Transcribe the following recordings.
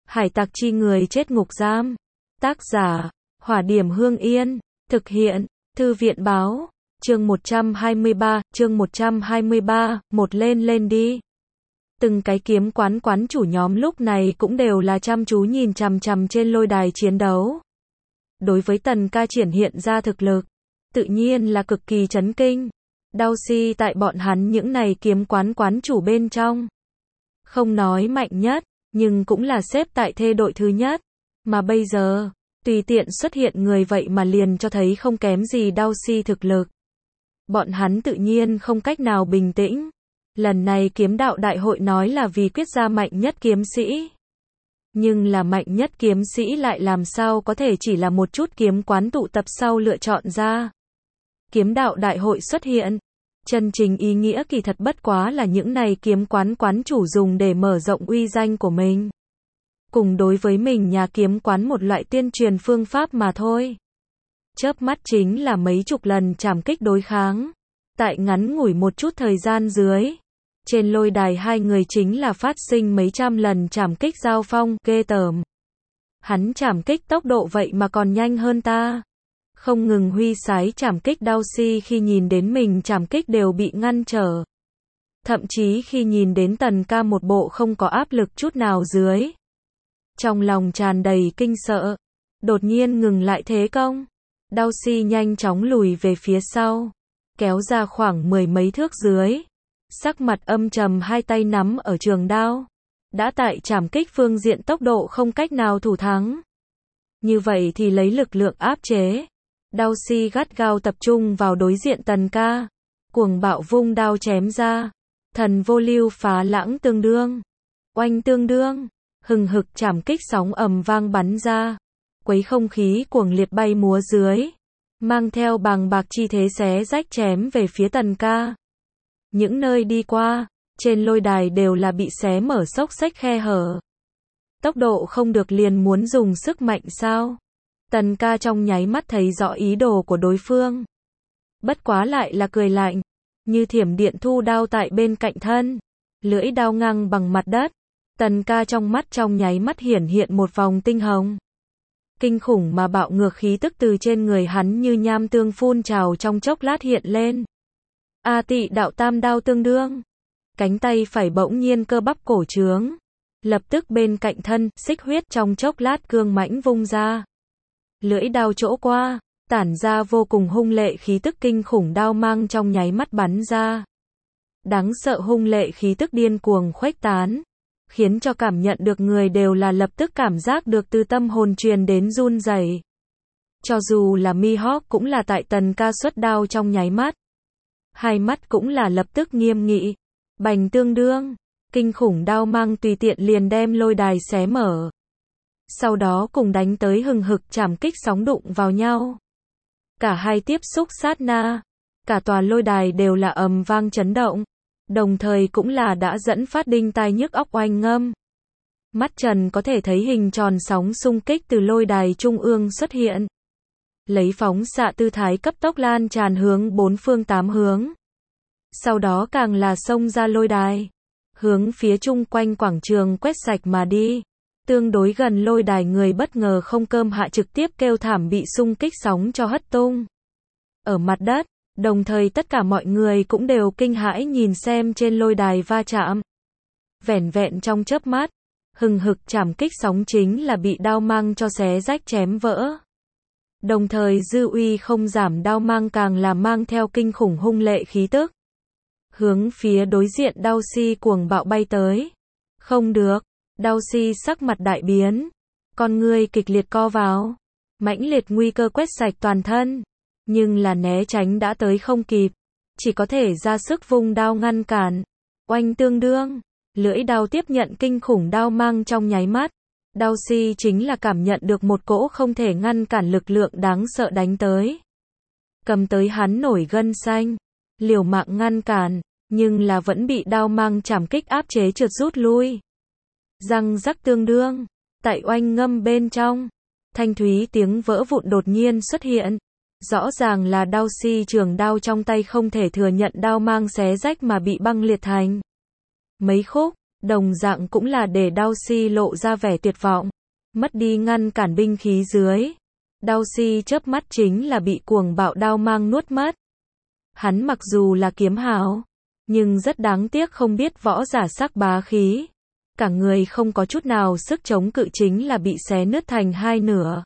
Hải tặc chi người chết ngục giam. Tác giả, Hỏa Điểm Hương Yên. Thực hiện, Thư viện báo. Chương 123, một lên lên đi. Từng cái kiếm quán chủ nhóm lúc này cũng đều là chăm chú nhìn chằm chằm trên lôi đài chiến đấu. Đối với Tần Ca triển hiện ra thực lực, tự nhiên là cực kỳ chấn kinh. Đao si tại bọn hắn những này kiếm quán chủ bên trong. Không nói mạnh nhất, nhưng cũng là xếp tại thê đội thứ nhất. Mà bây giờ, tùy tiện xuất hiện người vậy mà liền cho thấy không kém gì Đao si thực lực. Bọn hắn tự nhiên không cách nào bình tĩnh. Lần này kiếm đạo đại hội nói là vì quyết ra mạnh nhất kiếm sĩ. Nhưng là mạnh nhất kiếm sĩ lại làm sao có thể chỉ là một chút kiếm quán tụ tập sau lựa chọn ra. Kiếm đạo đại hội xuất hiện. Chân chính ý nghĩa kỳ thật bất quá là những này kiếm quán chủ dùng để mở rộng uy danh của mình. Cùng đối với mình nhà kiếm quán một loại tuyên truyền phương pháp mà thôi. Chớp mắt chính là mấy chục lần trảm kích đối kháng. Tại ngắn ngủi một chút thời gian dưới. Trên lôi đài hai người chính là phát sinh mấy trăm lần trảm kích giao phong, ghê tởm. Hắn trảm kích tốc độ vậy mà còn nhanh hơn ta. Không ngừng huy sái trảm kích Đao si khi nhìn đến mình trảm kích đều bị ngăn trở. Thậm chí khi nhìn đến Tần Ca một bộ không có áp lực chút nào dưới. Trong lòng tràn đầy kinh sợ. Đột nhiên ngừng lại thế công. Đao si nhanh chóng lùi về phía sau. Kéo ra khoảng mười mấy thước dưới. Sắc mặt âm trầm hai tay nắm ở trường đao. Đã tại trảm kích phương diện tốc độ không cách nào thủ thắng. Như vậy thì lấy lực lượng áp chế. Đao si gắt gao tập trung vào đối diện Tần Ca. Cuồng bạo vung đao chém ra. Thần vô lưu phá lãng tương đương. Oanh tương đương. Hừng hực trảm kích sóng ầm vang bắn ra. Quấy không khí cuồng liệt bay múa dưới. Mang theo bàng bạc chi thế xé rách chém về phía Tần Ca. Những nơi đi qua, trên lôi đài đều là bị xé mở xốc xách khe hở. Tốc độ không được liền muốn dùng sức mạnh sao? Tần Ca trong nháy mắt thấy rõ ý đồ của đối phương. Bất quá lại là cười lạnh, như thiểm điện thu đao tại bên cạnh thân. Lưỡi đao ngang bằng mặt đất. Tần Ca trong mắt trong nháy mắt hiển hiện một vòng tinh hồng. Kinh khủng mà bạo ngược khí tức từ trên người hắn như nham tương phun trào trong chốc lát hiện lên. A Tị đạo tam đao tương đương. Cánh tay phải bỗng nhiên cơ bắp cổ trướng. Lập tức bên cạnh thân, xích huyết trong chốc lát cương mãnh vung ra. Lưỡi đao chỗ qua, tản ra vô cùng hung lệ khí tức kinh khủng đao mang trong nháy mắt bắn ra. Đáng sợ hung lệ khí tức điên cuồng khuếch tán. Khiến cho cảm nhận được người đều là lập tức cảm giác được từ tâm hồn truyền đến run rẩy. Cho dù là Mihawk cũng là tại Tần Ca xuất đao trong nháy mắt. Hai mắt cũng là lập tức nghiêm nghị. Bành tương đương. Kinh khủng đao mang tùy tiện liền đem lôi đài xé mở. Sau đó cùng đánh tới hừng hực trảm kích sóng đụng vào nhau. Cả hai tiếp xúc sát na. Cả tòa lôi đài đều là ầm vang chấn động. Đồng thời cũng là đã dẫn phát đinh tai nhức óc oanh ngâm. Mắt trần có thể thấy hình tròn sóng xung kích từ lôi đài trung ương xuất hiện. Lấy phóng xạ tư thái cấp tốc lan tràn hướng bốn phương tám hướng. Sau đó càng là xông ra lôi đài. Hướng phía chung quanh quảng trường quét sạch mà đi. Tương đối gần lôi đài người bất ngờ không cơm hạ trực tiếp kêu thảm bị xung kích sóng cho hất tung. Ở mặt đất. Đồng thời tất cả mọi người cũng đều kinh hãi nhìn xem trên lôi đài va chạm. Vẻn vẹn trong chớp mắt, hừng hực trảm kích sóng chính là bị đao mang cho xé rách chém vỡ. Đồng thời dư uy không giảm đao mang càng là mang theo kinh khủng hung lệ khí tức. Hướng phía đối diện Đao si cuồng bạo bay tới. Không được, Đao si sắc mặt đại biến. Con ngươi kịch liệt co vào. Mãnh liệt nguy cơ quét sạch toàn thân. Nhưng là né tránh đã tới không kịp. Chỉ có thể ra sức vung đao ngăn cản. Oanh tương đương. Lưỡi đao tiếp nhận kinh khủng đao mang trong nháy mắt. Đao si chính là cảm nhận được một cỗ không thể ngăn cản lực lượng đáng sợ đánh tới. Cầm tới hắn nổi gân xanh. Liều mạng ngăn cản. Nhưng là vẫn bị đao mang trảm kích áp chế trượt rút lui. Răng rắc tương đương. Tại oanh ngâm bên trong. Thanh thúy tiếng vỡ vụn đột nhiên xuất hiện. Rõ ràng là Đao si trường đao trong tay không thể thừa nhận đao mang xé rách mà bị băng liệt thành mấy khúc. Đồng dạng cũng là để Đao Si lộ ra vẻ tuyệt vọng. Mất đi ngăn cản binh khí dưới. Đao Si chớp mắt chính là bị cuồng bạo đao mang nuốt mất. Hắn mặc dù là kiếm hào, nhưng rất đáng tiếc không biết võ giả sắc bá khí. Cả người không có chút nào sức chống cự chính là bị xé nứt thành hai nửa.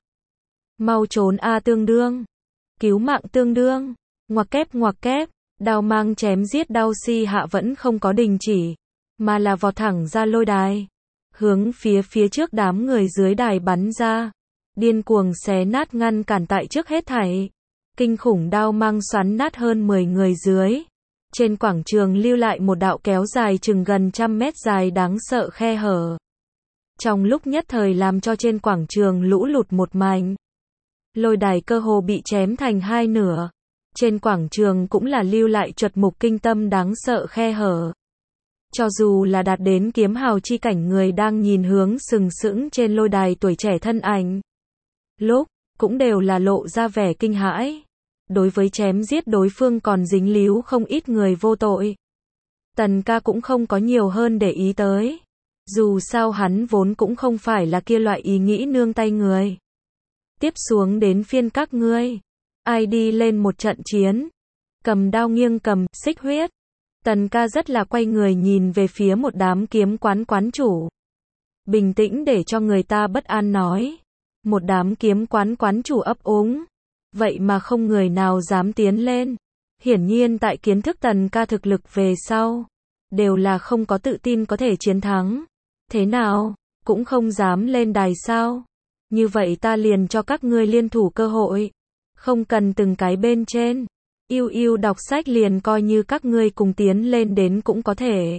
Mau trốn a Tương Đương. Cứu mạng Tương Đương. Ngoặc kép, đao mang chém giết Đao Si hạ vẫn không có đình chỉ, mà là vọt thẳng ra lôi đài. Hướng phía trước đám người dưới đài bắn ra. Điên cuồng xé nát ngăn cản tại trước hết thảy. Kinh khủng đao mang xoắn nát hơn 10 người dưới. Trên quảng trường lưu lại một đạo kéo dài chừng gần 100 mét dài đáng sợ khe hở. Trong lúc nhất thời làm cho trên quảng trường lũ lụt một mảnh. Lôi đài cơ hồ bị chém thành hai nửa. Trên quảng trường cũng là lưu lại chuột mục kinh tâm đáng sợ khe hở. Cho dù là đạt đến kiếm hào chi cảnh người đang nhìn hướng sừng sững trên lôi đài tuổi trẻ thân ảnh. Lúc, cũng đều là lộ ra vẻ kinh hãi. Đối với chém giết đối phương còn dính líu không ít người vô tội. Tần ca cũng không có nhiều hơn để ý tới. Dù sao hắn vốn cũng không phải là kia loại ý nghĩ nương tay người. Tiếp xuống đến phiên các ngươi. Ai đi lên một trận chiến. Cầm đao nghiêng cầm, xích huyết. Tần ca rất là quay người nhìn về phía một đám kiếm quán chủ. Bình tĩnh để cho người ta bất an nói. Một đám kiếm quán chủ ấp úng. Vậy mà không người nào dám tiến lên. Hiển nhiên tại kiến thức tần ca thực lực về sau. Đều là không có tự tin có thể chiến thắng. Thế nào, cũng không dám lên đài sao. Như vậy ta liền cho các ngươi liên thủ cơ hội. Không cần từng cái bên trên. Yêu đọc sách liền coi như các ngươi cùng tiến lên đến cũng có thể.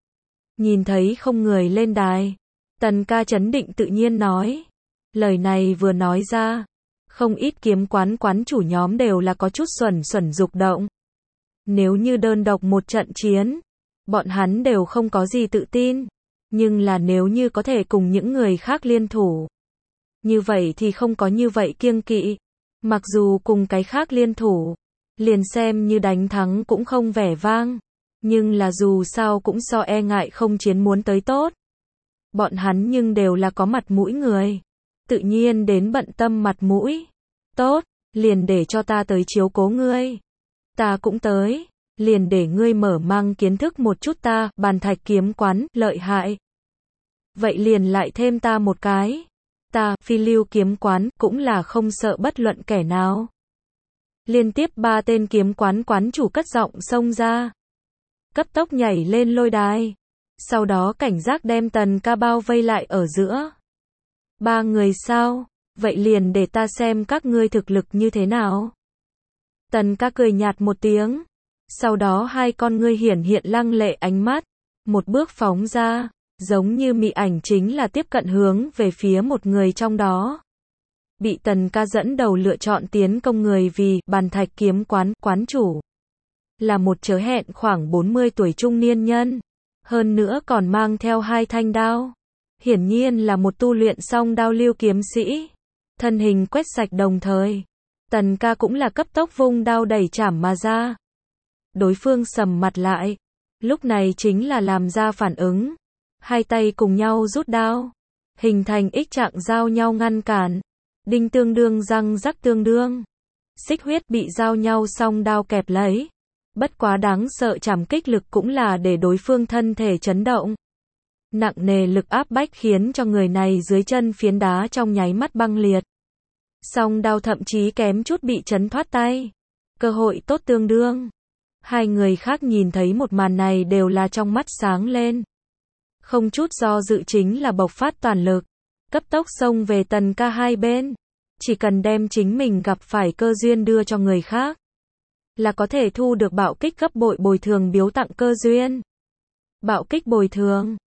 Nhìn thấy không người lên đài. Tần ca trấn định tự nhiên nói. Lời này vừa nói ra. Không ít kiếm quán chủ nhóm đều là có chút xuẩn dục động. Nếu như đơn độc một trận chiến. Bọn hắn đều không có gì tự tin. Nhưng là nếu như có thể cùng những người khác liên thủ. Như vậy thì không có như vậy kiêng kỵ. Mặc dù cùng cái khác liên thủ. Liền xem như đánh thắng cũng không vẻ vang. Nhưng là dù sao cũng so e ngại không chiến muốn tới tốt. Bọn hắn nhưng đều là có mặt mũi người. Tự nhiên đến bận tâm mặt mũi. Tốt, liền để cho ta tới chiếu cố ngươi. Ta cũng tới. Liền để ngươi mở mang kiến thức một chút ta, Bàn Thạch kiếm quán, lợi hại. Vậy liền lại thêm ta một cái. Ta, Phi Lưu kiếm quán, cũng là không sợ bất luận kẻ nào. Liên tiếp 3 tên kiếm quán chủ cất giọng xông ra. Cấp tốc nhảy lên lôi đài. Sau đó cảnh giác đem tần ca bao vây lại ở giữa. 3 người sao? Vậy liền để ta xem các ngươi thực lực như thế nào. Tần ca cười nhạt một tiếng. Sau đó hai con ngươi hiển hiện lăng lệ ánh mắt. Một bước phóng ra. Giống như mị ảnh chính là tiếp cận hướng về phía một người trong đó. Bị tần ca dẫn đầu lựa chọn tiến công người vì Bàn Thạch kiếm quán chủ. Là một chớ hẹn khoảng 40 tuổi trung niên nhân. Hơn nữa còn mang theo 2 thanh đao. Hiển nhiên là một tu luyện xong đao lưu kiếm sĩ. Thân hình quét sạch đồng thời. Tần ca cũng là cấp tốc vung đao đẩy chảm mà ra. Đối phương sầm mặt lại. Lúc này chính là làm ra phản ứng. Hai tay cùng nhau rút đao. Hình thành X trạng giao nhau ngăn cản. Đinh tương đương răng rắc tương đương. Xích huyết bị giao nhau song đao kẹp lấy. Bất quá đáng sợ chảm kích lực cũng là để đối phương thân thể chấn động. Nặng nề lực áp bách khiến cho người này dưới chân phiến đá trong nháy mắt băng liệt. Song đao thậm chí kém chút bị chấn thoát tay. Cơ hội tốt tương đương. Hai người khác nhìn thấy một màn này đều là trong mắt sáng lên. Không chút do dự chính là bộc phát toàn lực. Cấp tốc xông về tần ca hai bên. Chỉ cần đem chính mình gặp phải cơ duyên đưa cho người khác. Là có thể thu được bạo kích gấp bội bồi thường biếu tặng cơ duyên. Bạo kích bồi thường.